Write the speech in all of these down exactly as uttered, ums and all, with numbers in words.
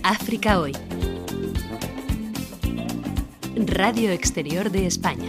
África Hoy. Radio Exterior de España.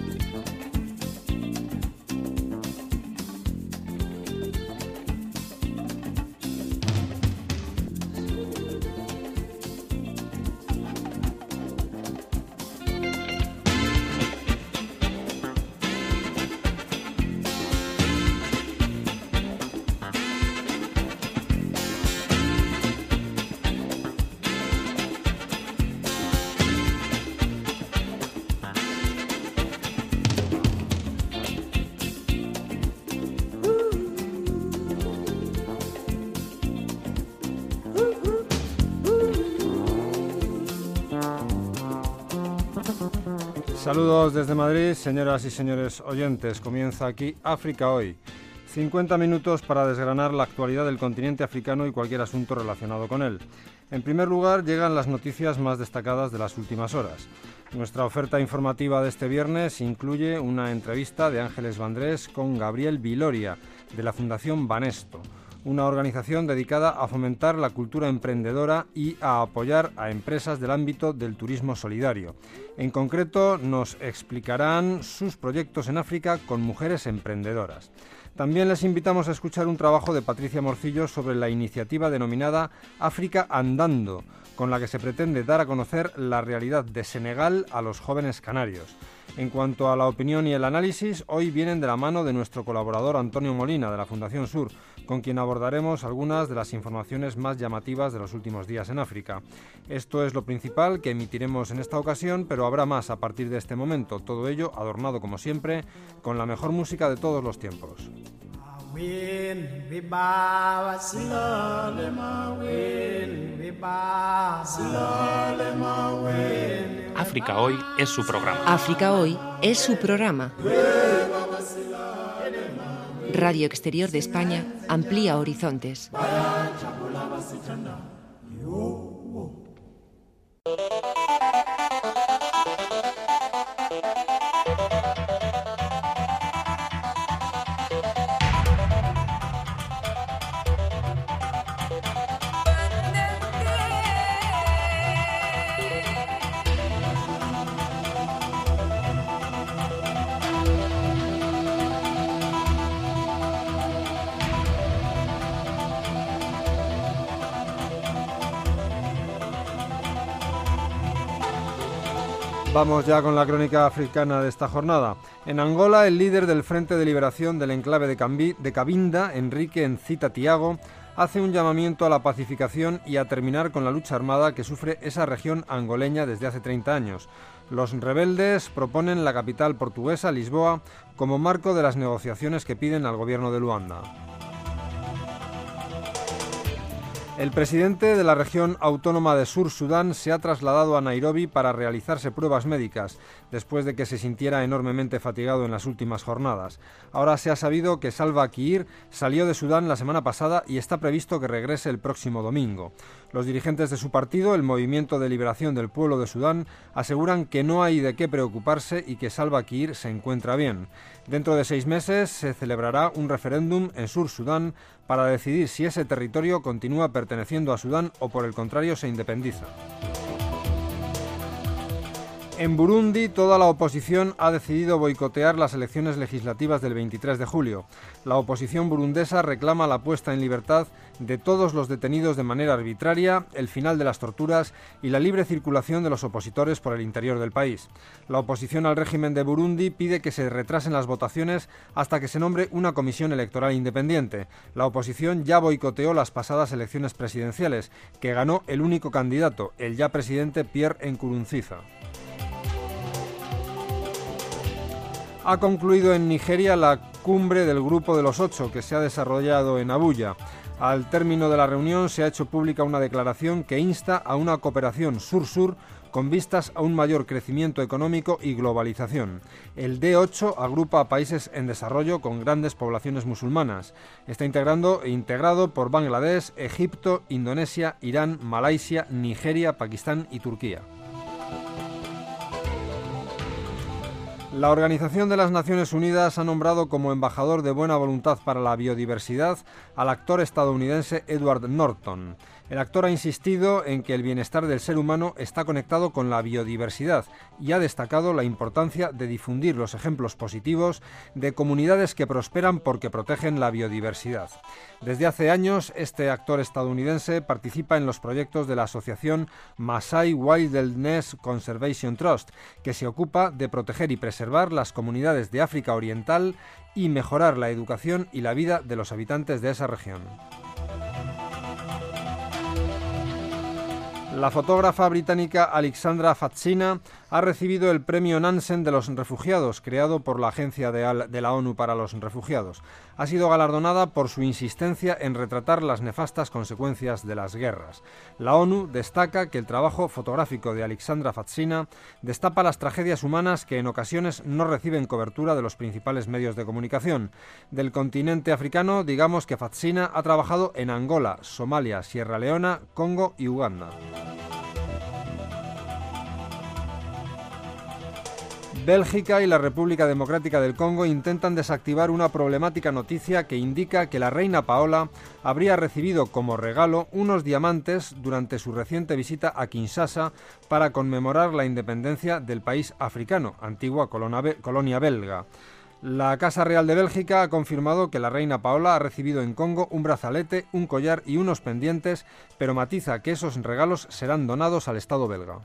Saludos desde Madrid, señoras y señores oyentes. Comienza aquí África Hoy. cincuenta minutos para desgranar la actualidad del continente africano y cualquier asunto relacionado con él. En primer lugar, llegan las noticias más destacadas de las últimas horas. Nuestra oferta informativa de este viernes incluye una entrevista de Ángeles Vandrés con Gabriel Viloria, de la Fundación Banesto, una organización dedicada a fomentar la cultura emprendedora y a apoyar a empresas del ámbito del turismo solidario. En concreto, nos explicarán sus proyectos en África con mujeres emprendedoras. También les invitamos a escuchar un trabajo de Patricia Morcillo sobre la iniciativa denominada África Andando, con la que se pretende dar a conocer la realidad de Senegal a los jóvenes canarios. En cuanto a la opinión y el análisis, hoy vienen de la mano de nuestro colaborador Antonio Molina, de la Fundación Sur, con quien abordaremos algunas de las informaciones más llamativas de los últimos días en África. Esto es lo principal que emitiremos en esta ocasión, pero habrá más a partir de este momento, todo ello adornado como siempre con la mejor música de todos los tiempos. África Hoy es su programa. África Hoy es su programa. Radio Exterior de España amplía horizontes. Vamos ya con la crónica africana de esta jornada. En Angola, el líder del Frente de Liberación del enclave de, Cambi, de Cabinda, Enrique Ncita Tiago, hace un llamamiento a la pacificación y a terminar con la lucha armada que sufre esa región angoleña desde hace treinta años. Los rebeldes proponen la capital portuguesa, Lisboa, como marco de las negociaciones que piden al gobierno de Luanda. El presidente de la región autónoma de Sur Sudán se ha trasladado a Nairobi para realizarse pruebas médicas, después de que se sintiera enormemente fatigado en las últimas jornadas. Ahora se ha sabido que Salva Kiir salió de Sudán la semana pasada y está previsto que regrese el próximo domingo. Los dirigentes de su partido, el Movimiento de Liberación del Pueblo de Sudán, aseguran que no hay de qué preocuparse y que Salva Kiir se encuentra bien. Dentro de seis meses se celebrará un referéndum en Sur Sudán para decidir si ese territorio continúa perteneciendo a Sudán o por el contrario se independiza. En Burundi, toda la oposición ha decidido boicotear las elecciones legislativas del veintitrés de julio. La oposición burundesa reclama la puesta en libertad de todos los detenidos de manera arbitraria, el final de las torturas y la libre circulación de los opositores por el interior del país. La oposición al régimen de Burundi pide que se retrasen las votaciones hasta que se nombre una comisión electoral independiente. La oposición ya boicoteó las pasadas elecciones presidenciales, que ganó el único candidato, el ya presidente Pierre Nkurunziza. Ha concluido en Nigeria la cumbre del Grupo de los Ocho, que se ha desarrollado en Abuya. Al término de la reunión se ha hecho pública una declaración que insta a una cooperación sur-sur con vistas a un mayor crecimiento económico y globalización. El D ocho agrupa a países en desarrollo con grandes poblaciones musulmanas. Está integrando, integrado por Bangladesh, Egipto, Indonesia, Irán, Malasia, Nigeria, Pakistán y Turquía. La Organización de las Naciones Unidas ha nombrado como embajador de buena voluntad para la biodiversidad al actor estadounidense Edward Norton. El actor ha insistido en que el bienestar del ser humano está conectado con la biodiversidad y ha destacado la importancia de difundir los ejemplos positivos de comunidades que prosperan porque protegen la biodiversidad. Desde hace años, este actor estadounidense participa en los proyectos de la asociación Maasai Wilderness Conservation Trust, que se ocupa de proteger y preservar las comunidades de África Oriental y mejorar la educación y la vida de los habitantes de esa región. La fotógrafa británica Alexandra Fatsina ha recibido el Premio Nansen de los Refugiados, creado por la Agencia de la ONU para los Refugiados. Ha sido galardonada por su insistencia en retratar las nefastas consecuencias de las guerras. La ONU destaca que el trabajo fotográfico de Alexandra Fatsina destapa las tragedias humanas que en ocasiones no reciben cobertura de los principales medios de comunicación. Del continente africano, digamos que Fatsina ha trabajado en Angola, Somalia, Sierra Leona, Congo y Uganda. Bélgica y la República Democrática del Congo intentan desactivar una problemática noticia que indica que la reina Paola habría recibido como regalo unos diamantes durante su reciente visita a Kinshasa para conmemorar la independencia del país africano, antigua colonia belga. La Casa Real de Bélgica ha confirmado que la reina Paola ha recibido en Congo un brazalete, un collar y unos pendientes, pero matiza que esos regalos serán donados al Estado belga.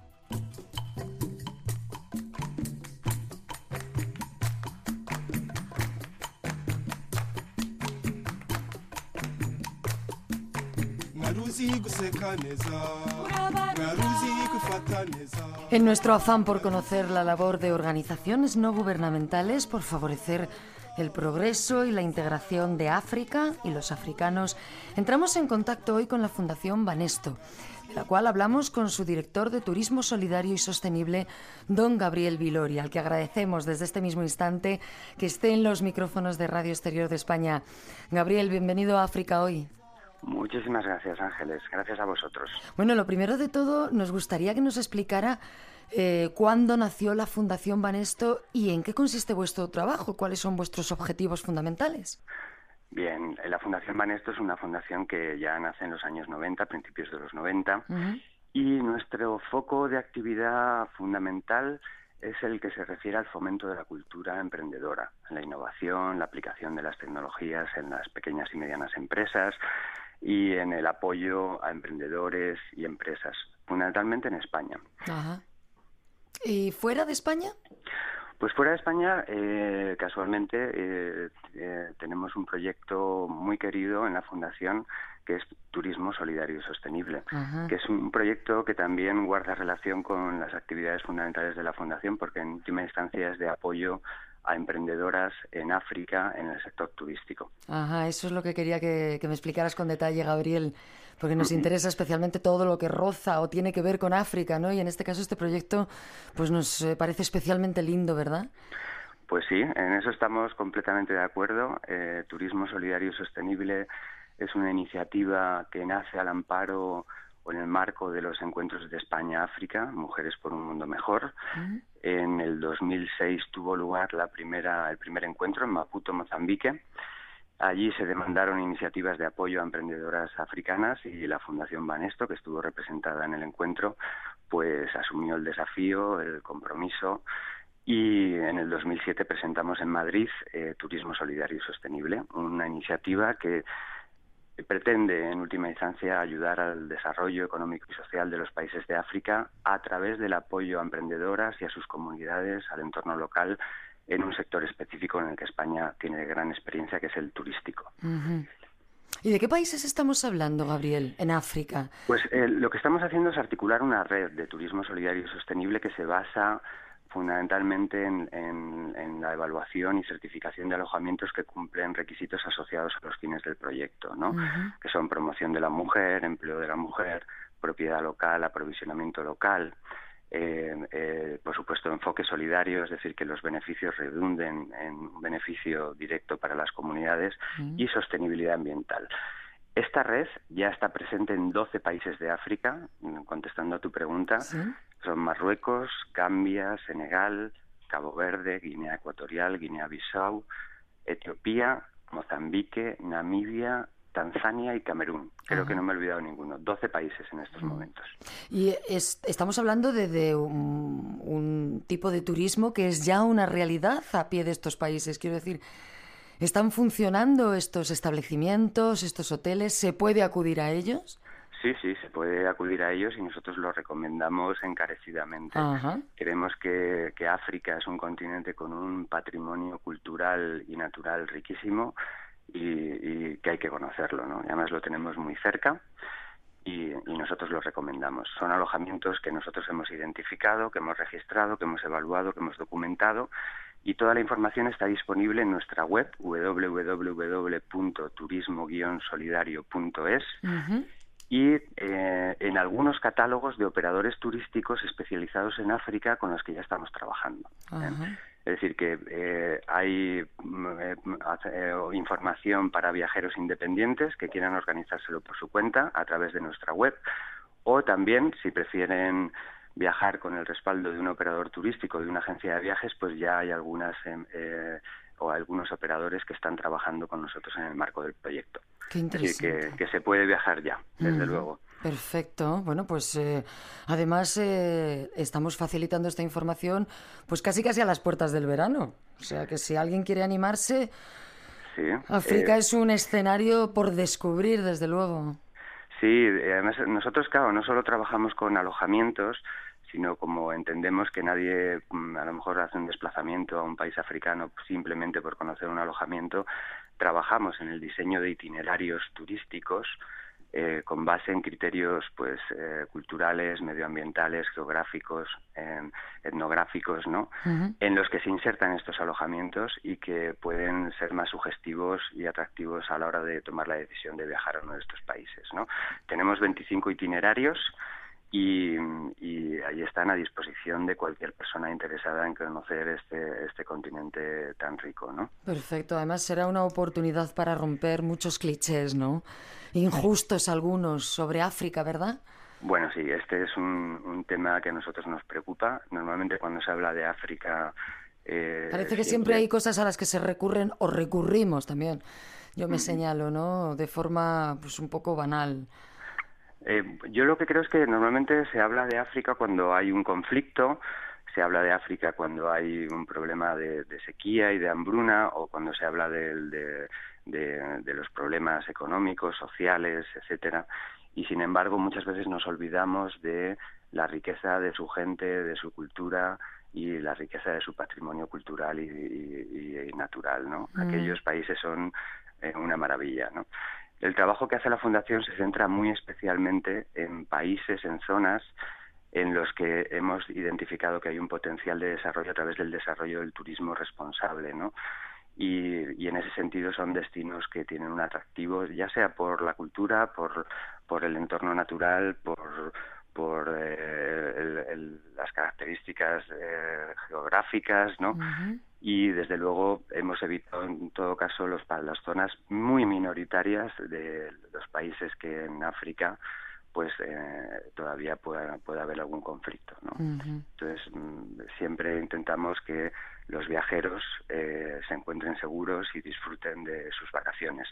En nuestro afán por conocer la labor de organizaciones no gubernamentales por favorecer el progreso y la integración de África y los africanos, entramos en contacto hoy con la Fundación Banesto, de la cual hablamos con su director de Turismo Solidario y Sostenible, don Gabriel Villoria, al que agradecemos desde este mismo instante que esté en los micrófonos de Radio Exterior de España. Gabriel, bienvenido a África Hoy. Muchísimas gracias, Ángeles. Gracias a vosotros. Bueno, lo primero de todo, nos gustaría que nos explicara eh, cuándo nació la Fundación Banesto y en qué consiste vuestro trabajo, cuáles son vuestros objetivos fundamentales. Bien, la Fundación Banesto es una fundación que ya nace en los años noventa, principios de los noventa, uh-huh. y nuestro foco de actividad fundamental es el que se refiere al fomento de la cultura emprendedora, la innovación, la aplicación de las tecnologías en las pequeñas y medianas empresas, y en el apoyo a emprendedores y empresas, fundamentalmente en España. Ajá. ¿Y fuera de España? Pues fuera de España, eh, casualmente, eh, eh, tenemos un proyecto muy querido en la Fundación que es Turismo Solidario y Sostenible, Ajá. que es un proyecto que también guarda relación con las actividades fundamentales de la Fundación, porque en última instancia es de apoyo a emprendedoras en África en el sector turístico. Ajá, eso es lo que quería que, que me explicaras con detalle, Gabriel, porque nos interesa especialmente todo lo que roza o tiene que ver con África, ¿no? Y en este caso este proyecto pues nos parece especialmente lindo, ¿verdad? Pues sí, en eso estamos completamente de acuerdo. Eh, Turismo Solidario y Sostenible es una iniciativa que nace al amparo o en el marco de los encuentros de España-África, Mujeres por un Mundo Mejor. Uh-huh. En el dos mil seis tuvo lugar la primera, el primer encuentro en Maputo, Mozambique. Allí se demandaron iniciativas de apoyo a emprendedoras africanas y la Fundación Banesto, que estuvo representada en el encuentro, pues asumió el desafío, el compromiso, y en el dos mil siete presentamos en Madrid eh, Turismo Solidario y Sostenible, una iniciativa que pretende, en última instancia, ayudar al desarrollo económico y social de los países de África a través del apoyo a emprendedoras y a sus comunidades, al entorno local, en un sector específico en el que España tiene gran experiencia, que es el turístico. Uh-huh. ¿Y de qué países estamos hablando, Gabriel, en África? Pues eh, lo que estamos haciendo es articular una red de turismo solidario y sostenible que se basa fundamentalmente en, en, en la evaluación y certificación de alojamientos que cumplen requisitos asociados a los fines del proyecto, ¿no? Uh-huh. Que son promoción de la mujer, empleo de la mujer, propiedad local, aprovisionamiento local, eh, eh, por supuesto enfoque solidario, es decir, que los beneficios redunden en un beneficio directo para las comunidades, uh-huh. y sostenibilidad ambiental. Esta red ya está presente en doce países de África, contestando a tu pregunta. ¿Sí? Son Marruecos, Gambia, Senegal, Cabo Verde, Guinea Ecuatorial, Guinea-Bissau, Etiopía, Mozambique, Namibia, Tanzania y Camerún. Creo Ajá. que no me he olvidado ninguno. doce países en estos momentos. Y es, estamos hablando de, de un, un tipo de turismo que es ya una realidad a pie de estos países. Quiero decir, ¿están funcionando estos establecimientos, estos hoteles? ¿Se puede acudir a ellos? Sí, sí, se puede acudir a ellos y nosotros lo recomendamos encarecidamente. Ajá. Creemos que, que África es un continente con un patrimonio cultural y natural riquísimo y, y que hay que conocerlo, ¿no? Y además lo tenemos muy cerca y, y nosotros lo recomendamos. Son alojamientos que nosotros hemos identificado, que hemos registrado, que hemos evaluado, que hemos documentado y toda la información está disponible en nuestra web doble u doble u doble u punto turismo guion solidario punto es. Uh-huh. Y eh, en algunos catálogos de operadores turísticos especializados en África con los que ya estamos trabajando. ¿eh? Es decir, que eh, hay eh, eh, información para viajeros independientes que quieran organizárselo por su cuenta a través de nuestra web, o también, si prefieren viajar con el respaldo de un operador turístico, de una agencia de viajes, pues ya hay algunas eh, o algunos operadores que están trabajando con nosotros en el marco del proyecto. Qué interesante. Así que, que se puede viajar ya, desde mm. luego. Perfecto. Bueno, pues eh, además eh, estamos facilitando esta información pues casi casi a las puertas del verano. O sea que si alguien quiere animarse, sí, África eh, es un escenario por descubrir, desde luego. Sí, además nosotros, claro, no solo trabajamos con alojamientos, sino como entendemos que nadie a lo mejor hace un desplazamiento a un país africano simplemente por conocer un alojamiento, trabajamos en el diseño de itinerarios turísticos eh, con base en criterios pues eh, culturales, medioambientales, geográficos, eh, etnográficos, ¿no? Uh-huh. En los que se insertan estos alojamientos y que pueden ser más sugestivos y atractivos a la hora de tomar la decisión de viajar a uno de estos países, ¿no? Tenemos veinticinco itinerarios y, y ahí están a disposición de cualquier persona interesada en conocer este, este continente tan rico, ¿no? Perfecto. Además será una oportunidad para romper muchos clichés, ¿no? Injustos algunos sobre África, ¿verdad? Bueno, sí, este es un, un tema que a nosotros nos preocupa. Normalmente cuando se habla de África... Eh, Parece que siempre... siempre hay cosas a las que se recurren o recurrimos también. Yo me mm. señalo, ¿no? De forma pues un poco banal. Eh, yo lo que creo es que normalmente se habla de África cuando hay un conflicto, se habla de África cuando hay un problema de, de sequía y de hambruna, o cuando se habla de, de, de, de los problemas económicos, sociales, etcétera. Y sin embargo, muchas veces nos olvidamos de la riqueza de su gente, de su cultura y la riqueza de su patrimonio cultural y, y, y natural, ¿no? Mm. Aquellos países son eh, una maravilla, ¿no? El trabajo que hace la Fundación se centra muy especialmente en países, en zonas en los que hemos identificado que hay un potencial de desarrollo a través del desarrollo del turismo responsable, ¿no? Y, y en ese sentido son destinos que tienen un atractivo, ya sea por la cultura, por, por el entorno natural, por, por eh, el, el, las características eh, geográficas, ¿no? Uh-huh. Y desde luego hemos evitado en todo caso los, las zonas muy minoritarias de los países que en África pues eh, todavía pueda, pueda haber algún conflicto, ¿no? Uh-huh. Entonces siempre intentamos que los viajeros eh, se encuentren seguros y disfruten de sus vacaciones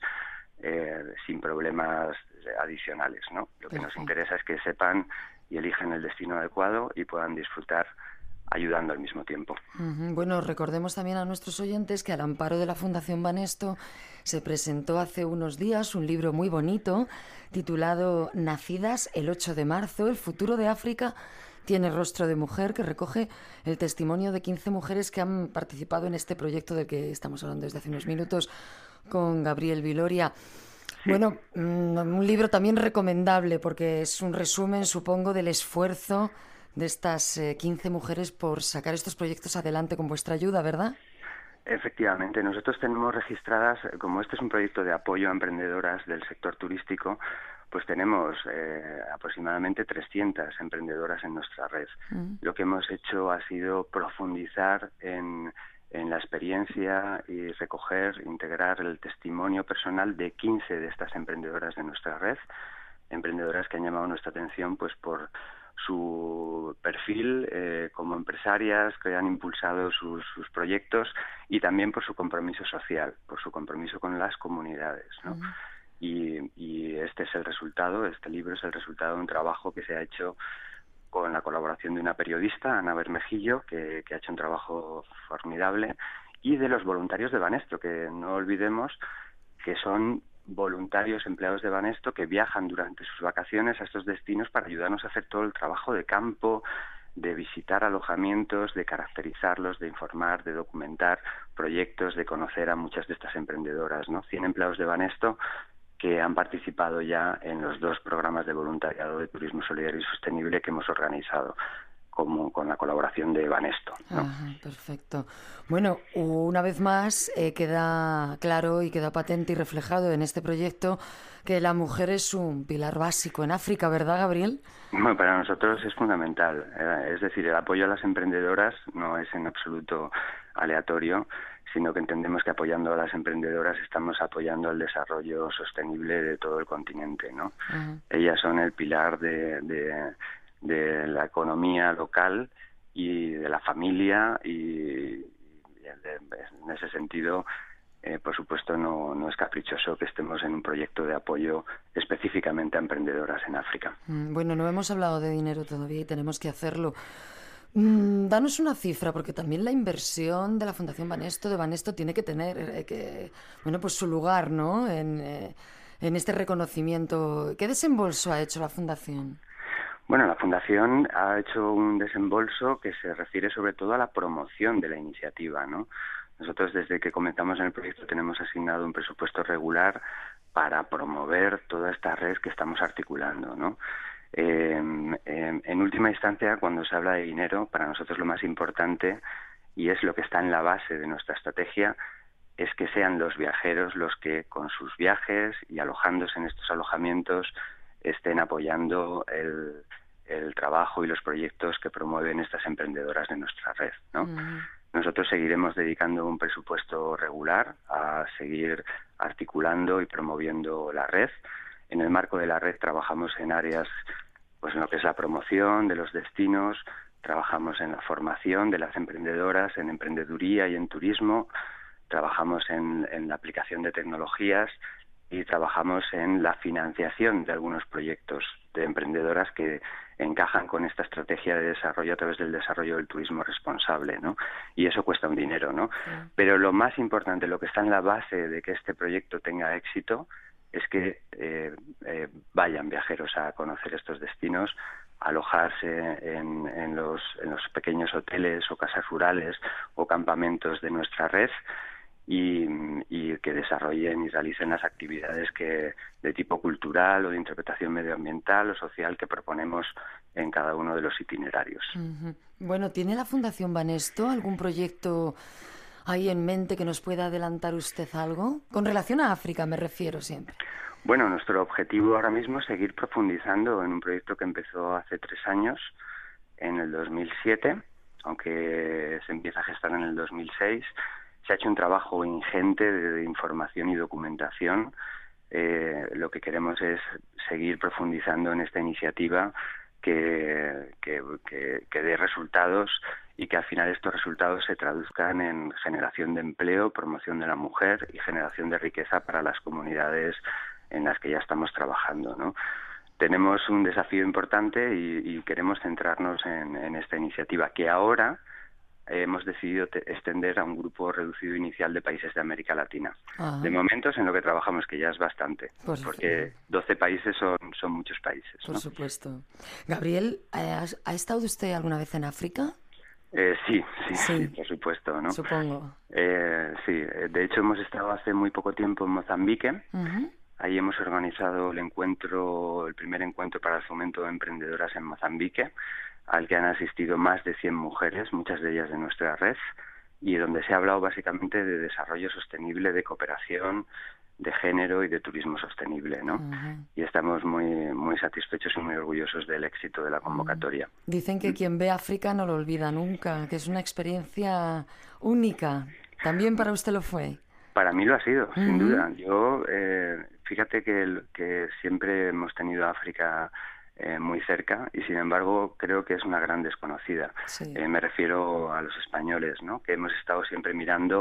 eh, sin problemas adicionales, ¿no? Lo que uh-huh. nos interesa es que sepan y elijan el destino adecuado y puedan disfrutar ayudando al mismo tiempo. Uh-huh. Bueno, recordemos también a nuestros oyentes que al amparo de la Fundación Banesto se presentó hace unos días un libro muy bonito titulado Nacidas el ocho de marzo, el futuro de África tiene rostro de mujer, que recoge el testimonio de quince mujeres que han participado en este proyecto del que estamos hablando desde hace unos minutos con Gabriel Viloria. Sí. Bueno, un libro también recomendable porque es un resumen, supongo, del esfuerzo de estas eh, quince mujeres por sacar estos proyectos adelante con vuestra ayuda, ¿verdad? Efectivamente, nosotros tenemos registradas, como este es un proyecto de apoyo a emprendedoras del sector turístico, pues tenemos eh, aproximadamente trescientas emprendedoras en nuestra red. Mm. Lo que hemos hecho ha sido profundizar en, en la experiencia y recoger, integrar el testimonio personal de quince de estas emprendedoras de nuestra red, emprendedoras que han llamado nuestra atención pues por su perfil eh, como empresarias que han impulsado sus, sus proyectos y también por su compromiso social, por su compromiso con las comunidades, ¿no? Uh-huh. y, y este es el resultado, este libro es el resultado de un trabajo que se ha hecho con la colaboración de una periodista, Ana Bermejillo, que, que ha hecho un trabajo formidable, y de los voluntarios de Banesto, que no olvidemos que son voluntarios empleados de Banesto que viajan durante sus vacaciones a estos destinos para ayudarnos a hacer todo el trabajo de campo, de visitar alojamientos, de caracterizarlos, de informar, de documentar proyectos, de conocer a muchas de estas emprendedoras, ¿no? cien empleados de Banesto que han participado ya en los dos programas de voluntariado de turismo solidario y sostenible que hemos organizado, como con la colaboración de Banesto, ¿no? Ajá, perfecto. Bueno, una vez más eh, queda claro y queda patente y reflejado en este proyecto que la mujer es un pilar básico en África, ¿verdad, Gabriel? Bueno, para nosotros es fundamental. Eh, es decir, el apoyo a las emprendedoras no es en absoluto aleatorio, sino que entendemos que apoyando a las emprendedoras estamos apoyando el desarrollo sostenible de todo el continente, ¿no? Uh-huh. Ellas son el pilar de, de, de la economía local y de la familia y, y en ese sentido, eh, por supuesto, no, no es caprichoso que estemos en un proyecto de apoyo específicamente a emprendedoras en África. Bueno, no hemos hablado de dinero todavía y tenemos que hacerlo. Mm, danos una cifra, porque también la inversión de la Fundación Banesto, de Banesto, tiene que tener eh, que, bueno, pues su lugar, ¿no? En, eh, en este reconocimiento. ¿Qué desembolso ha hecho la Fundación? Bueno, la Fundación ha hecho un desembolso que se refiere sobre todo a la promoción de la iniciativa, ¿no? Nosotros desde que comenzamos en el proyecto tenemos asignado un presupuesto regular para promover toda esta red que estamos articulando, ¿no? Eh, eh, en última instancia, cuando se habla de dinero, para nosotros lo más importante, y es lo que está en la base de nuestra estrategia, es que sean los viajeros los que con sus viajes y alojándose en estos alojamientos estén apoyando el, el trabajo y los proyectos que promueven estas emprendedoras de nuestra red, ¿no? Uh-huh. Nosotros seguiremos dedicando un presupuesto regular a seguir articulando y promoviendo la red. En el marco de la red trabajamos en áreas, pues en lo que es la promoción de los destinos, trabajamos en la formación de las emprendedoras, en emprendeduría y en turismo, trabajamos en, en la aplicación de tecnologías y trabajamos en la financiación de algunos proyectos de emprendedoras que encajan con esta estrategia de desarrollo a través del desarrollo del turismo responsable, ¿no? Y eso cuesta un dinero, ¿no? Sí. Pero lo más importante, lo que está en la base de que este proyecto tenga éxito, es que eh, eh, vayan viajeros a conocer estos destinos, a alojarse en, en, los, en los pequeños hoteles o casas rurales o campamentos de nuestra red y, y que desarrollen y realicen las actividades que de tipo cultural o de interpretación medioambiental o social que proponemos en cada uno de los itinerarios. Uh-huh. Bueno, ¿tiene la Fundación Banesto algún proyecto ahí en mente que nos pueda adelantar usted algo? Con relación a África me refiero siempre. Bueno, nuestro objetivo ahora mismo es seguir profundizando en un proyecto que empezó hace tres años, en el dos mil siete, aunque se empieza a gestar en el dos mil seis. Se ha hecho un trabajo ingente de, de información y documentación. Eh, lo que queremos es seguir profundizando en esta iniciativa que, que, que, que dé resultados y que al final estos resultados se traduzcan en generación de empleo, promoción de la mujer y generación de riqueza para las comunidades en las que ya estamos trabajando, ¿no? Tenemos un desafío importante y, y queremos centrarnos en, en esta iniciativa que ahora hemos decidido te- extender a un grupo reducido inicial de países de América Latina. Ajá. De momentos en lo que trabajamos, que ya es bastante, pues, porque doce países son, son muchos países, Por ¿no? supuesto. Gabriel, ¿ha, ¿ha estado usted alguna vez en África? Eh, sí, sí, sí, sí, por supuesto, ¿no? Supongo. Eh, sí, de hecho hemos estado hace muy poco tiempo en Mozambique. Uh-huh. Ahí hemos organizado el encuentro, el primer encuentro para el fomento de emprendedoras en Mozambique, al que han asistido más de cien mujeres, muchas de ellas de nuestra red, y donde se ha hablado básicamente de desarrollo sostenible, de cooperación, de género y de turismo sostenible, ¿no? Uh-huh. Y estamos muy muy satisfechos y muy orgullosos del éxito de la convocatoria. Uh-huh. Dicen que quien ve África no lo olvida nunca, que es una experiencia única. ¿También para usted lo fue? Para mí lo ha sido, uh-huh. sin duda. Yo, eh, fíjate que, que siempre hemos tenido África eh, muy cerca y, sin embargo, creo que es una gran desconocida. Sí. Eh, me refiero a los españoles, ¿no? Que hemos estado siempre mirando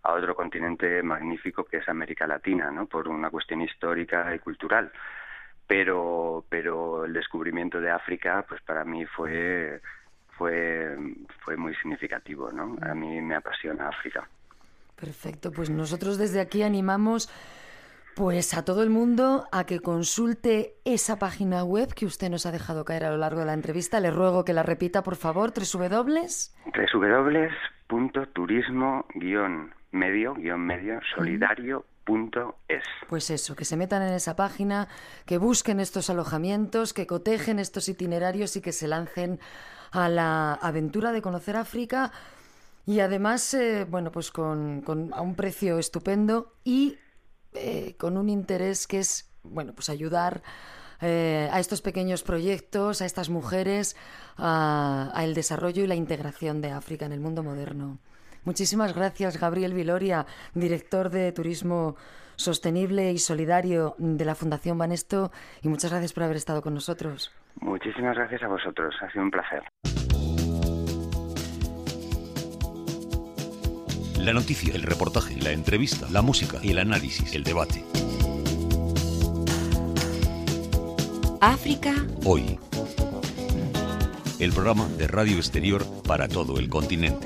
a otro continente magnífico que es América Latina, ¿no? Por una cuestión histórica y cultural. Pero, pero el descubrimiento de África, pues para mí fue, fue, fue muy significativo, ¿no? A mí me apasiona África. Perfecto, pues nosotros desde aquí animamos pues a todo el mundo a que consulte esa página web que usted nos ha dejado caer a lo largo de la entrevista. Le ruego que la repita, por favor, tres w w w w w w punto turismo guión medio guión medio solidario punto es. Pues eso, que se metan en esa página, que busquen estos alojamientos, que cotejen estos itinerarios y que se lancen a la aventura de conocer África y además, eh, bueno, pues con, con a un precio estupendo y eh, con un interés que es, bueno, pues ayudar eh, a estos pequeños proyectos, a estas mujeres, a, a el desarrollo y la integración de África en el mundo moderno. Muchísimas gracias, Gabriel Viloria, director de Turismo Sostenible y Solidario de la Fundación Banesto, y muchas gracias por haber estado con nosotros. Muchísimas gracias a vosotros, ha sido un placer. La noticia, el reportaje, la entrevista, la música, el análisis, el debate. África Hoy. El programa de Radio Exterior para todo el continente.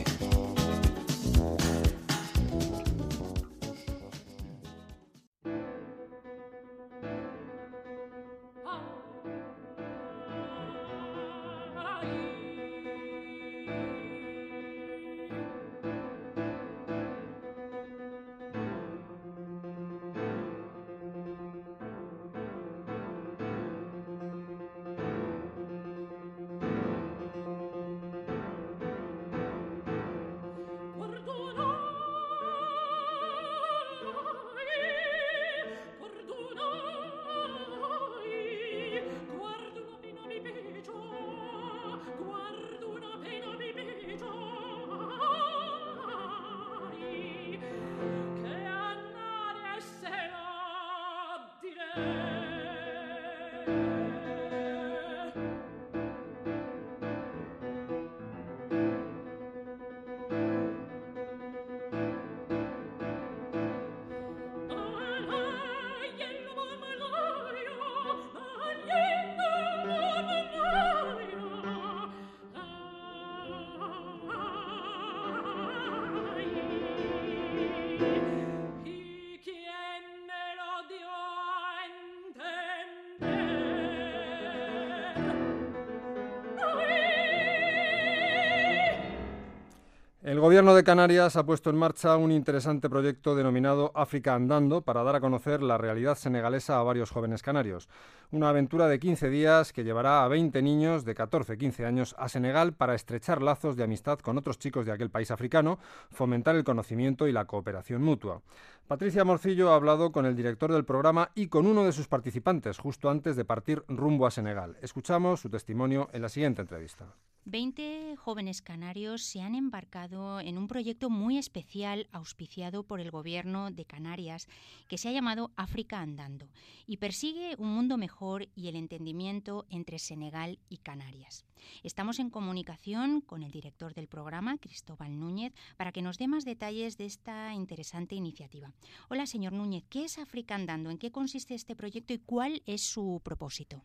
El Gobierno de Canarias ha puesto en marcha un interesante proyecto denominado África Andando para dar a conocer la realidad senegalesa a varios jóvenes canarios. Una aventura de quince días que llevará a veinte niños de catorce a quince años a Senegal para estrechar lazos de amistad con otros chicos de aquel país africano, fomentar el conocimiento y la cooperación mutua. Patricia Morcillo ha hablado con el director del programa y con uno de sus participantes justo antes de partir rumbo a Senegal. Escuchamos su testimonio en la siguiente entrevista. Veinte jóvenes canarios se han embarcado en un proyecto muy especial auspiciado por el Gobierno de Canarias que se ha llamado África Andando y persigue un mundo mejor y el entendimiento entre Senegal y Canarias. Estamos en comunicación con el director del programa, Cristóbal Núñez, para que nos dé más detalles de esta interesante iniciativa. Hola, señor Núñez, ¿qué es África Andando? ¿En qué consiste este proyecto y cuál es su propósito?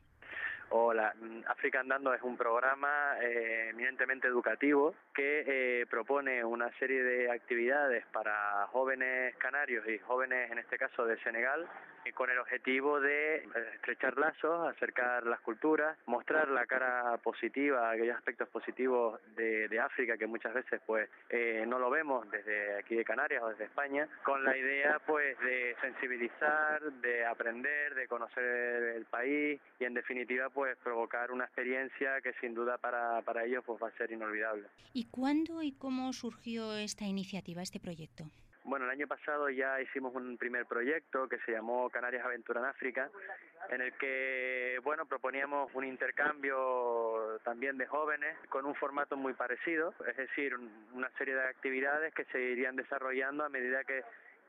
Hola, África Andando es un programa eh, eminentemente educativo que eh, propone una serie de actividades para jóvenes canarios y jóvenes, en este caso de Senegal, eh, con el objetivo de estrechar lazos, acercar las culturas, mostrar la cara positiva, aquellos aspectos positivos de, de África que muchas veces pues eh, no lo vemos desde aquí de Canarias o desde España, con la idea pues de sensibilizar, de aprender, de conocer el país y en definitiva pues pues provocar una experiencia que sin duda para, para ellos pues va a ser inolvidable. ¿Y cuándo y cómo surgió esta iniciativa, este proyecto? Bueno, el año pasado ya hicimos un primer proyecto que se llamó Canarias Aventura en África, en el que, bueno, proponíamos un intercambio también de jóvenes con un formato muy parecido, es decir, una serie de actividades que se irían desarrollando a medida que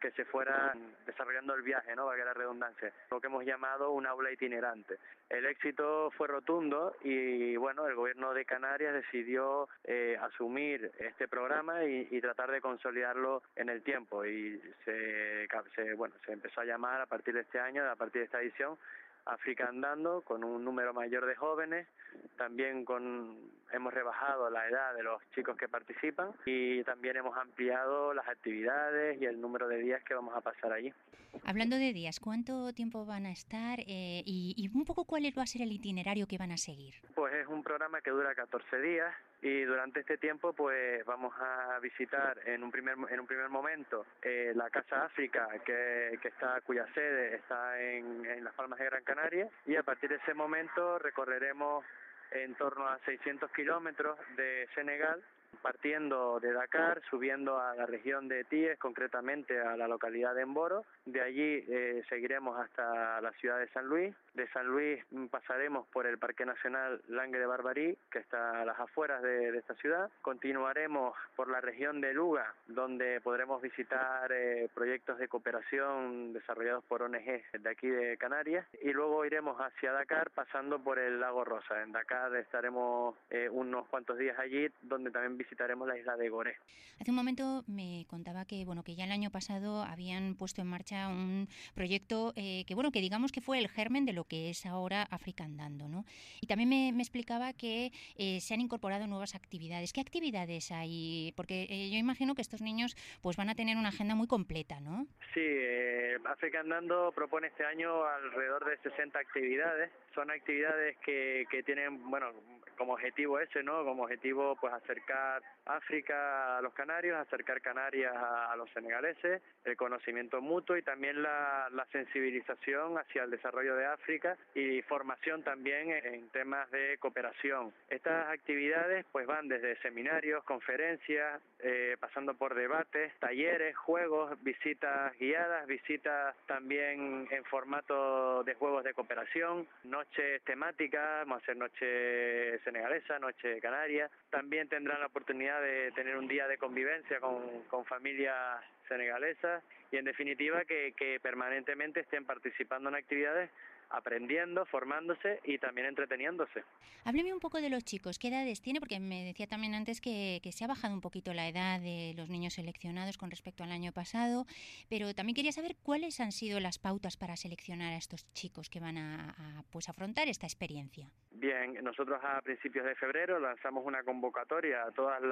que se fueran desarrollando el viaje, ¿no? Valga la redundancia, lo que hemos llamado un aula itinerante. El éxito fue rotundo y bueno, el gobierno de Canarias decidió eh, asumir este programa y, y tratar de consolidarlo en el tiempo y se, se, bueno, se empezó a llamar a partir de este año, a partir de esta edición, África Andando, con un número mayor de jóvenes. También con, hemos rebajado la edad de los chicos que participan y también hemos ampliado las actividades y el número de días que vamos a pasar allí. Hablando de días, ¿cuánto tiempo van a estar eh, y, y un poco cuál va a ser el itinerario que van a seguir? Pues es un programa que dura catorce días y durante este tiempo pues vamos a visitar en un primer en un primer momento eh, la Casa África que, que está cuya sede está en, en Las Palmas de Gran Canaria, y a partir de ese momento recorreremos en torno a seiscientos kilómetros de Senegal, partiendo de Dakar, subiendo a la región de Tíes, concretamente a la localidad de Mboro. De allí eh, seguiremos hasta la ciudad de San Luis. De San Luis pasaremos por el Parque Nacional Langue de Barbarí, que está a las afueras de, de esta ciudad. Continuaremos por la región de Luga, donde podremos visitar eh, proyectos de cooperación desarrollados por O N G de aquí de Canarias. Y luego iremos hacia Dakar, pasando por el Lago Rosa. En Dakar estaremos eh, unos cuantos días allí, donde también visitaremos la isla de Gorée. Hace un momento me contaba que bueno que ya el año pasado habían puesto en marcha un proyecto eh, que bueno que digamos que fue el germen de lo que es ahora África Andando, ¿no? Y también me, me explicaba que eh, se han incorporado nuevas actividades. ¿Qué actividades hay? Porque eh, yo imagino que estos niños pues van a tener una agenda muy completa, ¿no? Sí, eh, África Andando propone este año alrededor de sesenta actividades. Son actividades que, que tienen, bueno, como objetivo ese, ¿no? Como objetivo, pues, acercar África a los canarios, acercar Canarias a, a los senegaleses, el conocimiento mutuo y también la, la sensibilización hacia el desarrollo de África y formación también en temas de cooperación. Estas actividades, pues, van desde seminarios, conferencias, eh, pasando por debates, talleres, juegos, visitas guiadas, visitas también en formato de juegos de cooperación, noches temáticas, vamos a hacer noche senegalesa, noche canaria. También tendrán la oportunidad de tener un día de convivencia con, con familias senegalesas y, en definitiva, que, que permanentemente estén participando en actividades, aprendiendo, formándose y también entreteniéndose. Hábleme un poco de los chicos, ¿qué edades tiene? Porque me decía también antes que, que se ha bajado un poquito la edad de los niños seleccionados con respecto al año pasado, pero también quería saber cuáles han sido las pautas para seleccionar a estos chicos que van a, a pues afrontar esta experiencia. Bien, nosotros a principios de febrero lanzamos una convocatoria a todos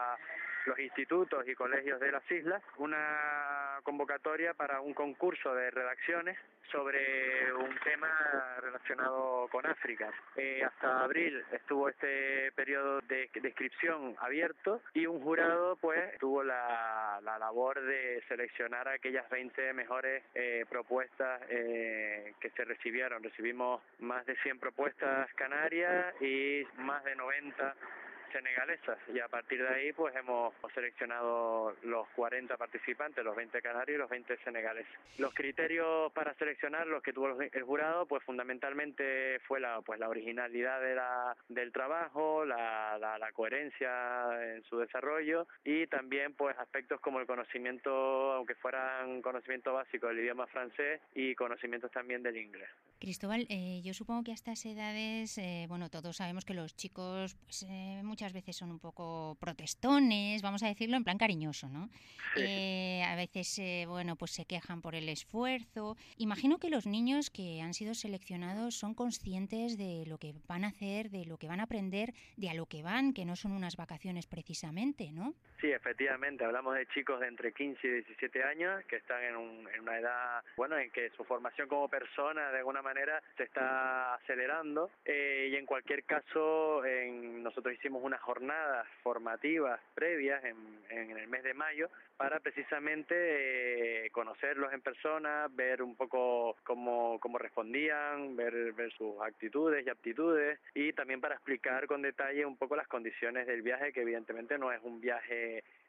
los institutos y colegios de las islas, una convocatoria para un concurso de redacciones sobre un tema relacionado con África. Eh, hasta abril estuvo este periodo de, de inscripción abierto y un jurado pues tuvo la, la labor de seleccionar aquellas veinte mejores eh, propuestas eh, que se recibieron. Recibimos más de cien propuestas canarias y más de noventa senegalesas, y a partir de ahí pues hemos seleccionado los cuarenta participantes, los veinte canarios y los veinte senegaleses. Los criterios para seleccionar los que tuvo el jurado pues fundamentalmente fue la pues la originalidad de la, del trabajo, la, la, la coherencia en su desarrollo y también pues aspectos como el conocimiento, aunque fueran conocimiento básico del idioma francés y conocimientos también del inglés. Cristóbal, eh, yo supongo que a estas edades, eh, bueno, todos sabemos que los chicos pues eh, muchas veces son un poco protestones, vamos a decirlo en plan cariñoso, ¿no? Sí. Eh, a veces, eh, bueno, pues se quejan por el esfuerzo. Imagino que los niños que han sido seleccionados son conscientes de lo que van a hacer, de lo que van a aprender, de a lo que van, que no son unas vacaciones precisamente, ¿no? Sí, efectivamente, hablamos de chicos de entre quince y diecisiete años que están en, un, en una edad, bueno, en que su formación como persona de alguna manera se está acelerando eh, y en cualquier caso en, nosotros hicimos unas jornadas formativas previas en, en el mes de mayo para precisamente eh, conocerlos en persona, ver un poco cómo, cómo respondían, ver, ver sus actitudes y aptitudes y también para explicar con detalle un poco las condiciones del viaje, que evidentemente no es un viaje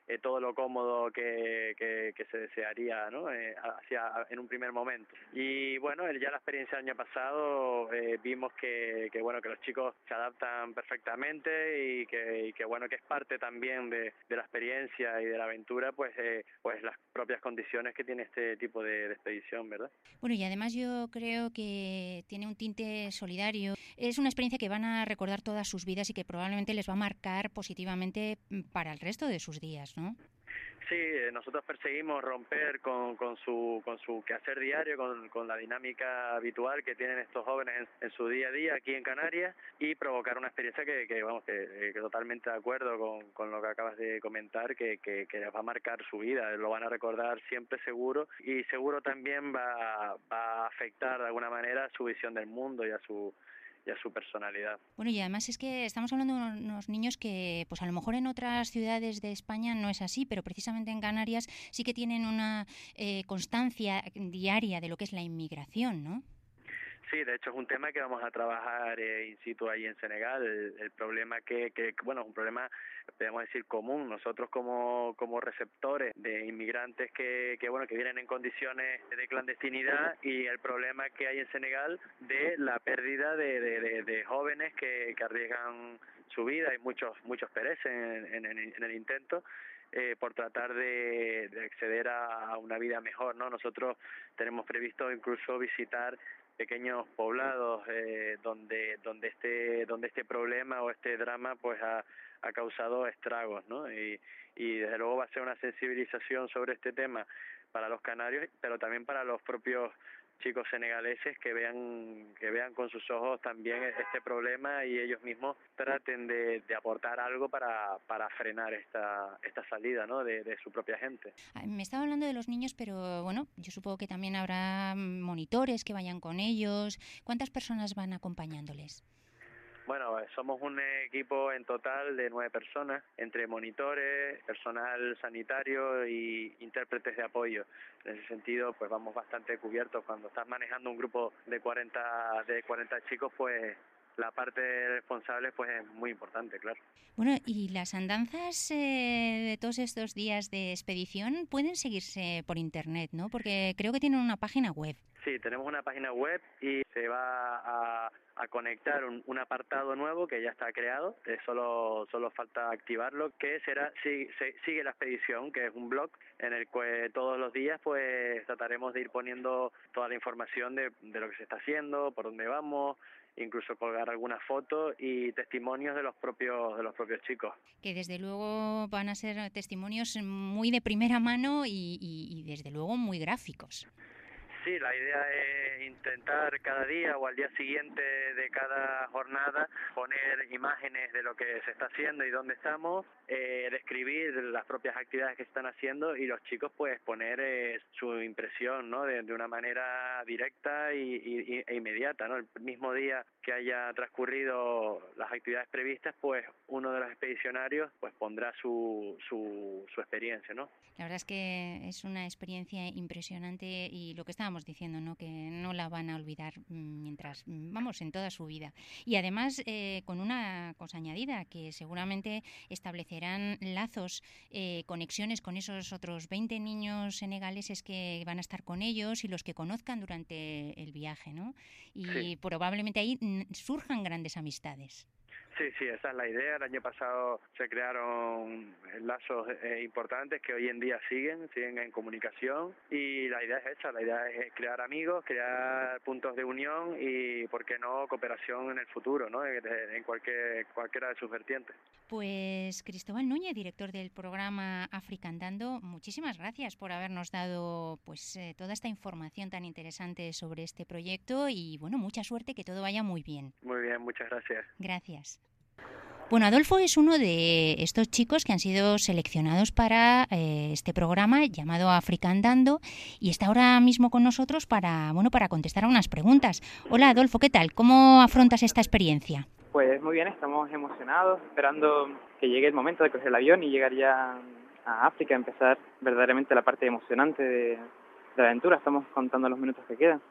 eh, todo lo cómodo que, que, que se desearía, ¿no? Eh, hacia, en un primer momento. Y bueno, ya la experiencia del año pasado eh, vimos que, que bueno que los chicos se adaptan perfectamente y que, y que bueno que es parte también de, de la experiencia y de la aventura, pues eh, pues las propias condiciones que tiene este tipo de, de expedición, ¿verdad? Bueno, y además yo creo que tiene un tinte solidario. Es una experiencia que van a recordar todas sus vidas y que probablemente les va a marcar positivamente para el resto de sus días, ¿no? Sí, nosotros perseguimos romper con, con su con su quehacer diario, con, con la dinámica habitual que tienen estos jóvenes en, en su día a día aquí en Canarias y provocar una experiencia que, que vamos, que, que totalmente de acuerdo con, con lo que acabas de comentar, que, que, que les va a marcar su vida, lo van a recordar siempre seguro y seguro también va, va a afectar de alguna manera su visión del mundo y a su y a su personalidad. Bueno, y además es que estamos hablando de unos niños que, pues a lo mejor en otras ciudades de España no es así, pero precisamente en Canarias sí que tienen una eh, constancia diaria de lo que es la inmigración, ¿no? Sí, de hecho es un tema que vamos a trabajar eh, in situ ahí en Senegal, el, el problema que, que, bueno, es un problema, podemos decir, común. Nosotros como, como receptores de inmigrantes que, que, bueno, que vienen en condiciones de clandestinidad y el problema que hay en Senegal de la pérdida de, de, de, de jóvenes que, que arriesgan su vida y muchos, muchos perecen en, en, en el intento. Eh, por tratar de, de acceder a, a una vida mejor, ¿no? Nosotros tenemos previsto incluso visitar pequeños poblados eh, donde donde este donde este problema o este drama pues ha, ha causado estragos, ¿no? Y, y desde luego va a ser una sensibilización sobre este tema para los canarios, pero también para los propios chicos senegaleses que vean que vean con sus ojos también este problema y ellos mismos traten de, de aportar algo para, para frenar esta esta salida, ¿no? de, de su propia gente. Me estaba hablando de los niños, pero bueno, yo supongo que también habrá monitores que vayan con ellos. ¿Cuántas personas van acompañándoles? Bueno, somos un equipo en total de nueve personas, entre monitores, personal sanitario y intérpretes de apoyo. En ese sentido, pues vamos bastante cubiertos. Cuando estás manejando un grupo de cuarenta de cuarenta chicos, pues la parte responsable pues es muy importante, claro. Bueno, y las andanzas eh, de todos estos días de expedición pueden seguirse por internet, ¿no? Porque creo que tienen una página web. Sí, tenemos una página web y se va a, a conectar un, un apartado nuevo que ya está creado, eh, solo solo falta activarlo, que será si, se, sigue la expedición, que es un blog en el que todos los días pues trataremos de ir poniendo toda la información de, de lo que se está haciendo, por dónde vamos, incluso colgar algunas fotos y testimonios de los propios de los propios chicos. Que desde luego van a ser testimonios muy de primera mano y, y, y desde luego muy gráficos. Sí, la idea es intentar cada día o al día siguiente de cada jornada poner imágenes de lo que se está haciendo y dónde estamos, eh, describir las propias actividades que se están haciendo y los chicos pues poner eh, su impresión, ¿no? de, de una manera directa y, y, e inmediata, ¿no? El mismo día que haya transcurrido las actividades previstas, pues uno de los expedicionarios pues pondrá su, su, su experiencia, ¿no? La verdad es que es una experiencia impresionante y lo que estábamos diciendo, ¿no? Que no la van a olvidar mientras, vamos, en toda su vida. Y además eh, con una cosa añadida, que seguramente establecerán lazos, eh, conexiones con esos otros veinte niños senegaleses que van a estar con ellos y los que conozcan durante el viaje, ¿no? Y sí, probablemente ahí surjan grandes amistades. Sí, sí, esa es la idea. El año pasado se crearon lazos eh, importantes que hoy en día siguen, siguen en comunicación y la idea es esa, la idea es crear amigos, crear puntos de unión y, ¿por qué no, cooperación en el futuro, ¿no? En cualquier, cualquiera de sus vertientes. Pues Cristóbal Núñez, director del programa África Andando, muchísimas gracias por habernos dado pues eh, toda esta información tan interesante sobre este proyecto y bueno, mucha suerte, que todo vaya muy bien. Muy bien, muchas gracias. Gracias. Bueno, Adolfo es uno de estos chicos que han sido seleccionados para eh, este programa llamado África Andando y está ahora mismo con nosotros para, bueno, para contestar a unas preguntas. Hola Adolfo, ¿qué tal? ¿Cómo afrontas esta experiencia? Pues muy bien, estamos emocionados, esperando que llegue el momento de coger el avión y llegar ya a África, empezar verdaderamente la parte emocionante de, de la aventura. Estamos contando los minutos que quedan.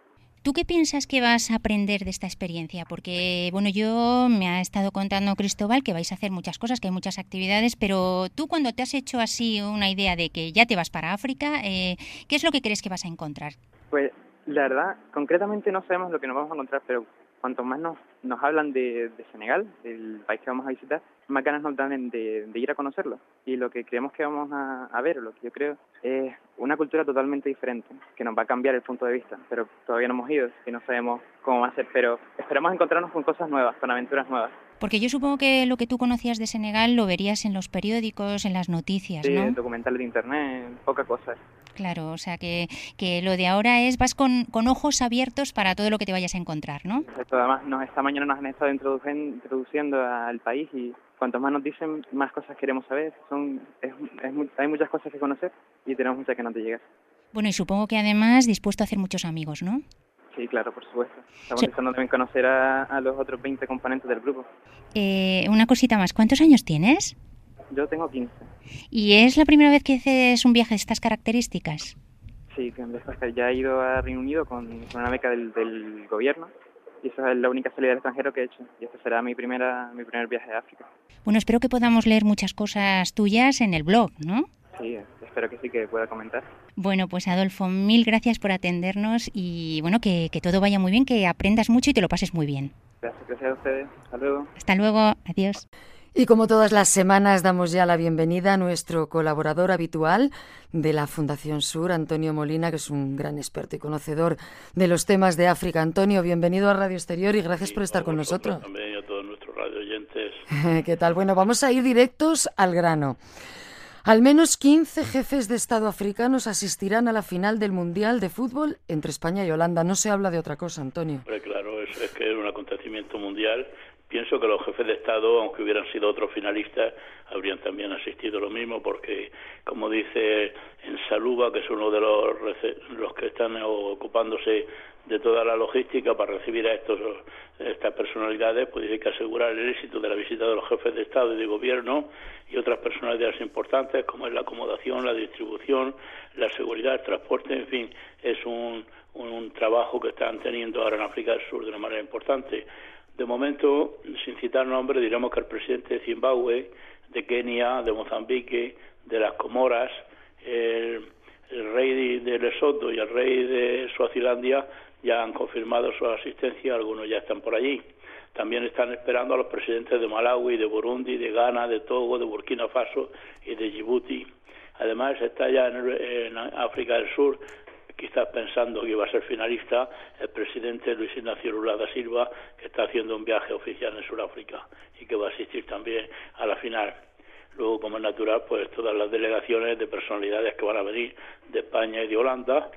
¿Tú qué piensas que vas a aprender de esta experiencia? Porque, bueno, yo me ha estado contando Cristóbal que vais a hacer muchas cosas, que hay muchas actividades, pero tú cuando te has hecho así una idea de que ya te vas para África, eh, ¿qué es lo que crees que vas a encontrar? Pues la verdad, concretamente no sabemos lo que nos vamos a encontrar, pero cuanto más nos, nos hablan de, de Senegal, del país que vamos a visitar, más ganas nos dan de, de ir a conocerlo. Y lo que creemos que vamos a, a ver, lo que yo creo, es una cultura totalmente diferente, que nos va a cambiar el punto de vista, pero todavía no hemos ido y no sabemos cómo va a ser, pero esperamos encontrarnos con cosas nuevas, con aventuras nuevas. Porque yo supongo que lo que tú conocías de Senegal lo verías en los periódicos, en las noticias, sí, ¿no? Sí, documentales de internet, poca cosa. Claro, o sea que, que lo de ahora es, vas con, con ojos abiertos para todo lo que te vayas a encontrar, ¿no? Exacto, además nos, esta mañana nos han estado introduciendo, introduciendo al país y cuanto más nos dicen, más cosas queremos saber. Son, es, es, hay muchas cosas que conocer y tenemos muchas que no te llegan. Bueno, y supongo que además dispuesto a hacer muchos amigos, ¿no? Sí, claro, por supuesto. Estamos Sí. intentando también conocer a, a los otros veinte componentes del grupo. Eh, una cosita más, ¿cuántos años tienes? Yo tengo quince. ¿Y es la primera vez que haces un viaje de estas características? Sí, que ya he ido a Reino Unido con, con una beca del, del gobierno y esa es la única salida al extranjero que he hecho. Y este será mi primera mi primer viaje a África. Bueno, espero que podamos leer muchas cosas tuyas en el blog, ¿no? Sí, espero que sí, que pueda comentar. Bueno, pues Adolfo, mil gracias por atendernos y bueno, que, que todo vaya muy bien, que aprendas mucho y te lo pases muy bien. Gracias, gracias a ustedes. Hasta luego. Hasta luego, adiós. Y como todas las semanas damos ya la bienvenida a nuestro colaborador habitual de la Fundación Sur, Antonio Molina, que es un gran experto y conocedor de los temas de África. Antonio, bienvenido a Radio Exterior y gracias sí, por estar con nosotros. También y a todos nuestros radio oyentes. ¿Qué tal? Bueno, vamos a ir directos al grano. Al menos quince jefes de Estado africanos asistirán a la final del Mundial de Fútbol entre España y Holanda. No se habla de otra cosa, Antonio. Hombre, claro, es, es que es un acontecimiento mundial. Pienso que los jefes de Estado, aunque hubieran sido otros finalistas, habrían también asistido lo mismo, porque, como dice en Saluba, que es uno de los, los que están ocupándose de toda la logística para recibir a estos estas personalidades, pues dice que asegurar el éxito de la visita de los jefes de Estado y de Gobierno y otras personalidades importantes, como es la acomodación, la distribución, la seguridad, el transporte, en fin, es un, un trabajo que están teniendo ahora en África del Sur de una manera importante. De momento, sin citar nombres, diremos que el presidente de Zimbabue, de Kenia, de Mozambique, de las Comoras, el, el rey de Lesoto y el rey de Suazilandia ya han confirmado su asistencia, algunos ya están por allí. También están esperando a los presidentes de Malawi, de Burundi, de Ghana, de Togo, de Burkina Faso y de Djibouti. Además, está ya en, en África del Sur, quizás pensando que iba a ser finalista, el presidente Luis Ignacio Lula da Silva, que está haciendo un viaje oficial en Sudáfrica y que va a asistir también a la final. Luego, como es natural, pues todas las delegaciones de personalidades que van a venir de España y de Holanda,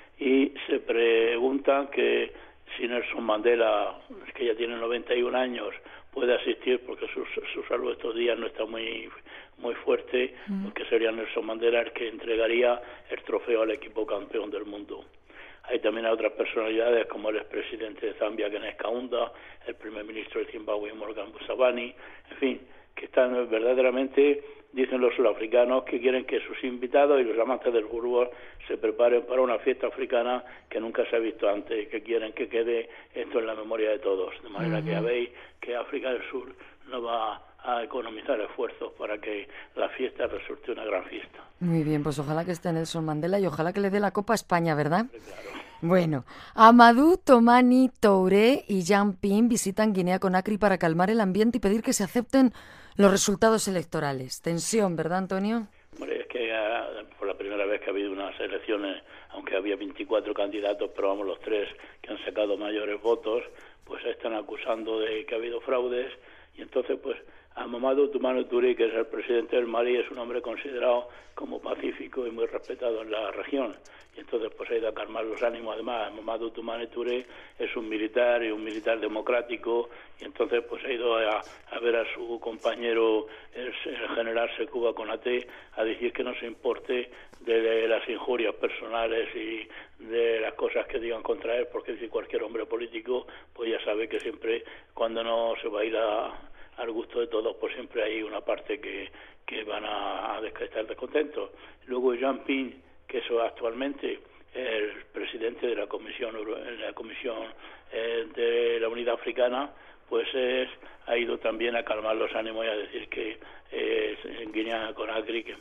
y se preguntan que si Nelson Mandela, que ya tiene noventa y un años, puede asistir porque su, su salud estos días no está muy muy fuerte, porque sería Nelson Mandela el que entregaría el trofeo al equipo campeón del mundo. Hay también otras personalidades como el expresidente de Zambia, Kenneth Kaunda, el primer ministro de Zimbabue, Morgan Museveni, en fin, que están verdaderamente, dicen los surafricanos, que quieren que sus invitados y los amantes del fútbol se preparen para una fiesta africana que nunca se ha visto antes, que quieren que quede esto en la memoria de todos. De manera uh-huh. que ya veis que África del Sur no va a economizar esfuerzos para que la fiesta resulte una gran fiesta. Muy bien, pues ojalá que esté Nelson Mandela y ojalá que le dé la Copa a España, ¿verdad? Claro. Bueno, Amadou Toumani Touré y Jean Ping visitan Guinea-Conakry para calmar el ambiente y pedir que se acepten los resultados electorales. Tensión, ¿verdad, Antonio? Hombre, es que uh, por la primera vez que ha habido unas elecciones, aunque había veinticuatro candidatos, pero vamos, los tres que han sacado mayores votos, pues están acusando de que ha habido fraudes, y entonces pues a Mamadou Toumani Touré, que es el presidente del Mali, es un hombre considerado como pacífico y muy respetado en la región, y entonces pues ha ido a calmar los ánimos. Además, Mamadou Toumani Touré es un militar y un militar democrático, y entonces pues ha ido a, a ver a su compañero el, el general Sékou Konaté a decir que no se importe de, de las injurias personales y de las cosas que digan contra él, porque si cualquier hombre político pues ya sabe que siempre cuando no se va a ir a al gusto de todos, pues siempre hay una parte que, que van a, a estar descontentos. Luego Jean Ping, que es actualmente el presidente presidente de la Comisión Euro, la Comisión eh, de la Unidad Africana, pues es, ha ido también a calmar los ánimos y a decir que eh, en Guinea-Conakry que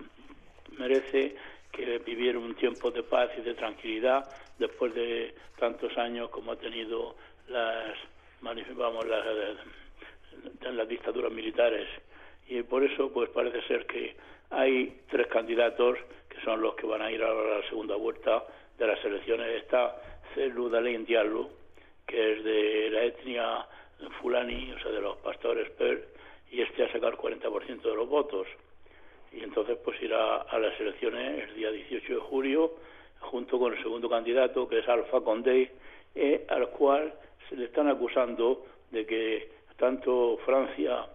merece que vivir un tiempo de paz y de tranquilidad después de tantos años como ha tenido las, vamos, las, las dictaduras militares. Y por eso pues parece ser que hay tres candidatos que son los que van a ir ahora a la segunda vuelta de las elecciones. Está Cellou Dalein Diallo, que es de la etnia fulani, o sea, de los pastores Per, y este a sacar cuarenta por ciento de los votos. Y entonces pues irá a las elecciones el día dieciocho de julio, junto con el segundo candidato, que es Alpha Condé, eh, al cual se le están acusando de que tanto Francia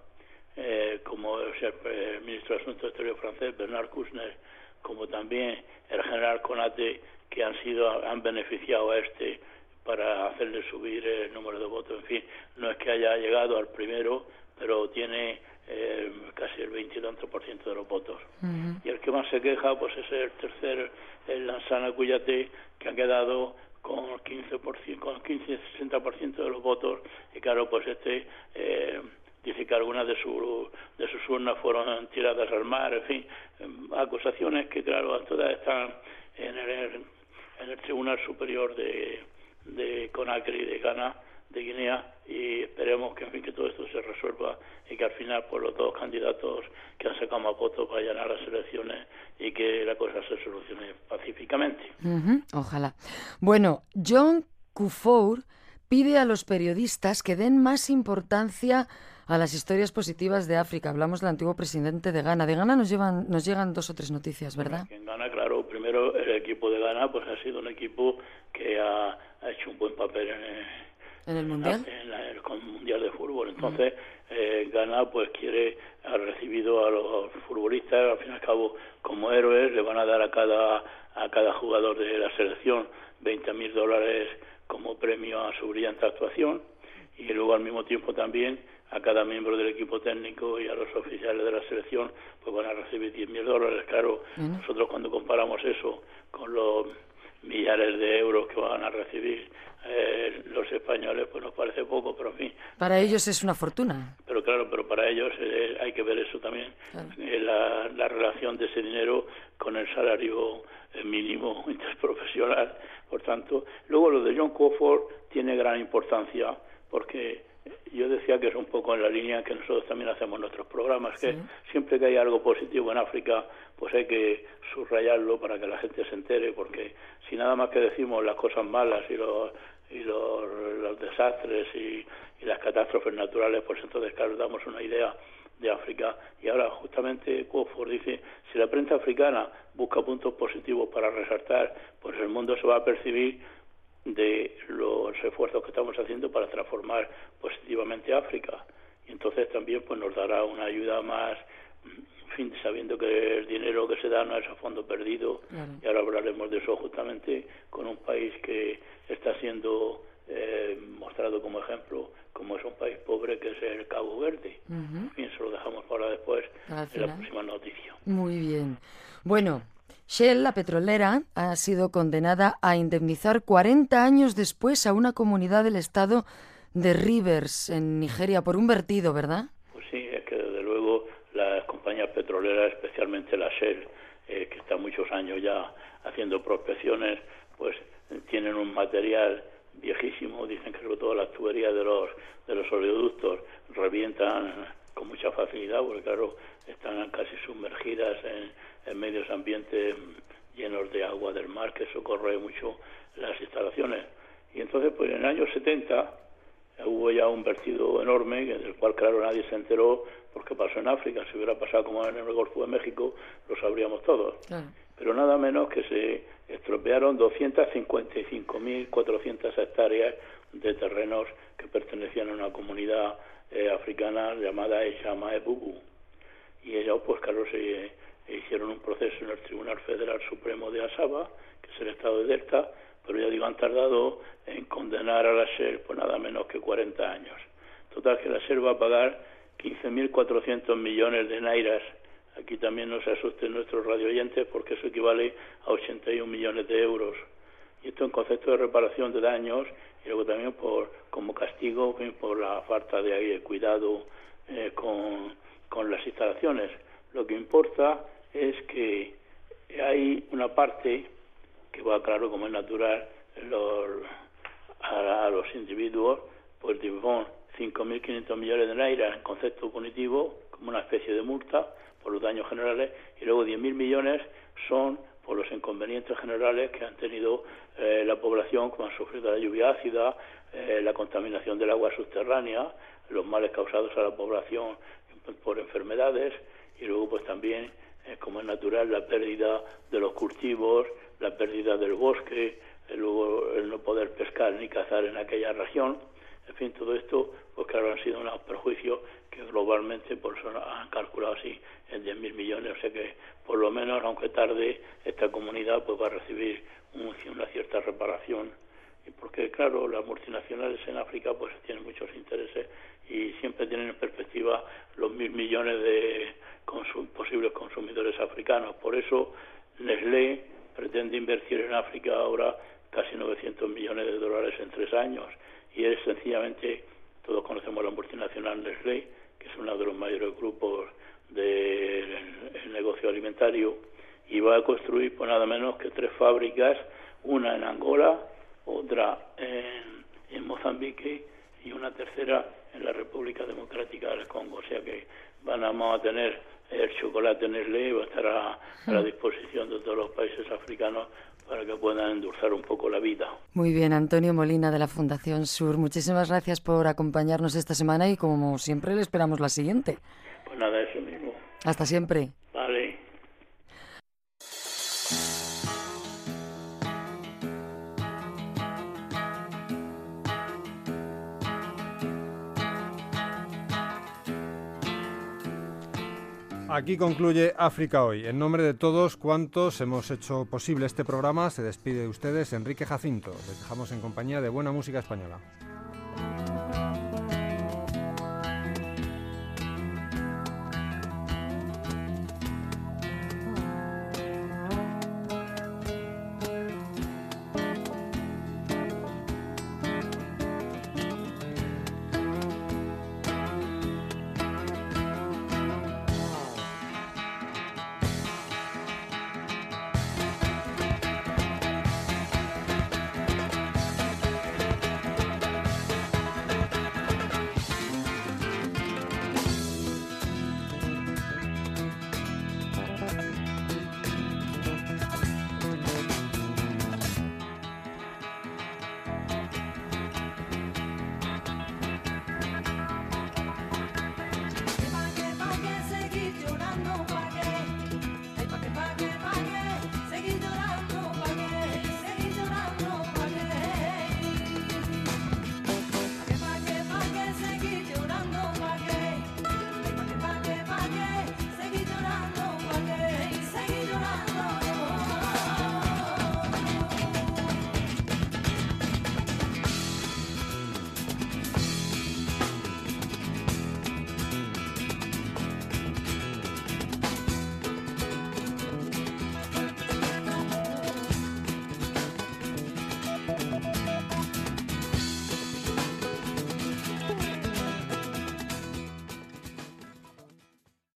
eh, como o sea, el ministro de Asuntos Exteriores francés, Bernard Kouchner, como también el general Konate, que han sido han beneficiado a este para hacerle subir el número de votos. En fin, no es que haya llegado al primero, pero tiene eh, casi el veinte y tanto por ciento de los votos. Uh-huh. Y el que más se queja pues es el tercero, el Lansana Kouyaté, que ha quedado con quince por ciento, con quince a sesenta por ciento de los votos, y claro, pues este eh, dice que algunas de, su, de sus urnas fueron tiradas al mar, en fin, acusaciones que claro, todas están en el, en el Tribunal Superior de, de Conakry, de Ghana, de Guinea, y esperemos que en fin que todo esto se resuelva y que al final pues los dos candidatos que han sacado más votos vayan a las elecciones y que la cosa se solucione pacíficamente. Uh-huh, ojalá. Bueno, John Kufuor pide a los periodistas que den más importancia a las historias positivas de África. Hablamos del antiguo presidente de Ghana. De Ghana nos llevan, nos llegan dos o tres noticias, ¿verdad? En Ghana, claro, primero el equipo de Ghana pues ha sido un equipo que ha, ha hecho un buen papel en el, ¿En el Mundial? En la, en el Mundial de Fútbol. Entonces, uh-huh. eh, Ghana pues quiere, ha recibido a los futbolistas, al fin y al cabo, como héroes, le van a dar a cada, a cada jugador de la selección veinte mil dólares como premio a su brillante actuación, y luego al mismo tiempo también a cada miembro del equipo técnico y a los oficiales de la selección pues van a recibir diez mil dólares. Claro, uh-huh. nosotros cuando comparamos eso con los millares de euros que van a recibir eh, los españoles, pues nos parece poco, pero en fin. Para ellos es una fortuna. Pero claro, pero para ellos eh, hay que ver eso también, claro. eh, la, la relación de ese dinero con el salario eh, mínimo interprofesional. Por tanto, luego lo de John Kufuor tiene gran importancia, porque yo decía que es un poco en la línea que nosotros también hacemos nuestros programas, que sí. siempre que hay algo positivo en África, pues hay que subrayarlo para que la gente se entere, porque si nada más que decimos las cosas malas y los y los, los desastres y, y las catástrofes naturales, pues entonces claro, damos una idea de África. Y ahora justamente Kufuor dice, si la prensa africana busca puntos positivos para resaltar, pues el mundo se va a percibir de los esfuerzos que estamos haciendo para transformar positivamente África, y entonces también pues nos dará una ayuda más, en fin, sabiendo que el dinero que se da no es a fondo perdido. Claro. Y ahora hablaremos de eso justamente con un país que está siendo eh, mostrado como ejemplo, como es un país pobre, que es el Cabo Verde. Uh-huh. En fin, eso lo dejamos para después en la próxima noticia. Muy bien. Bueno, Shell, la petrolera, ha sido condenada a indemnizar cuarenta años después a una comunidad del estado de Rivers, en Nigeria, por un vertido, ¿verdad? Pues sí, es que desde luego las compañías petroleras, especialmente la Shell, eh, que está muchos años ya haciendo prospecciones, pues tienen un material viejísimo. Dicen que sobre todo las tuberías de los, de los oleoductos revientan con mucha facilidad, porque claro, están casi sumergidas en, en medios ambientes llenos de agua del mar, que socorre mucho las instalaciones. Y entonces, pues en el año setenta hubo ya un vertido enorme, del cual claro nadie se enteró, porque pasó en África. Si hubiera pasado como en el Golfo de México, lo sabríamos todos. Ah. Pero nada menos que se estropearon doscientas cincuenta y cinco mil cuatrocientas hectáreas de terrenos que pertenecían a una comunidad eh, africana llamada Eshamae Bubu. Y ellos, pues claro, se eh, hicieron un proceso en el Tribunal Federal Supremo de Asaba, que es el estado de Delta, pero ya digo, han tardado en condenar a la Shell por nada menos que cuarenta años. Total, que la Shell va a pagar quince mil cuatrocientos millones de nairas. Aquí también no se asusten nuestros radioyentes, porque eso equivale a ochenta y un millones de euros. Y esto en concepto de reparación de daños y luego también por como castigo por la falta de cuidado eh, con, con las instalaciones. Lo que importa es que hay una parte que va, claro, como es natural, los, a, a los individuos, pues son cinco mil quinientos millones de naira en concepto punitivo, como una especie de multa por los daños generales, y luego diez mil millones son por los inconvenientes generales que han tenido eh, la población, como han sufrido la lluvia ácida, eh, la contaminación del agua subterránea, los males causados a la población por enfermedades, y luego pues también, eh, como es natural, la pérdida de los cultivos, la pérdida del bosque, eh, luego el no poder pescar ni cazar en aquella región. En fin, todo esto, pues claro, han sido unos perjuicios que globalmente por eso han calculado así en diez mil millones, o sea que por lo menos, aunque tarde, esta comunidad pues va a recibir un, una cierta reparación. Y porque claro, las multinacionales en África pues tienen muchos intereses y siempre tienen en perspectiva los mil millones de consum- posibles consumidores africanos. Por eso Nestlé pretende invertir en África ahora casi novecientos millones de dólares en tres años. Y es sencillamente, todos conocemos la multinacional Nestlé, que es uno de los mayores grupos del negocio alimentario, y va a construir pues nada menos que tres fábricas, una en Angola, otra en, en Mozambique y una tercera en la República Democrática del Congo. O sea que van a, vamos a tener el chocolate Nestlé, va a estar a, a la disposición de todos los países africanos para que puedan endulzar un poco la vida. Muy bien, Antonio Molina de la Fundación Sur. Muchísimas gracias por acompañarnos esta semana y como siempre le esperamos la siguiente. Pues nada, eso mismo. Hasta siempre. Vale. Aquí concluye África Hoy. En nombre de todos cuantos hemos hecho posible este programa, se despide de ustedes Enrique Jacinto. Les dejamos en compañía de buena música española.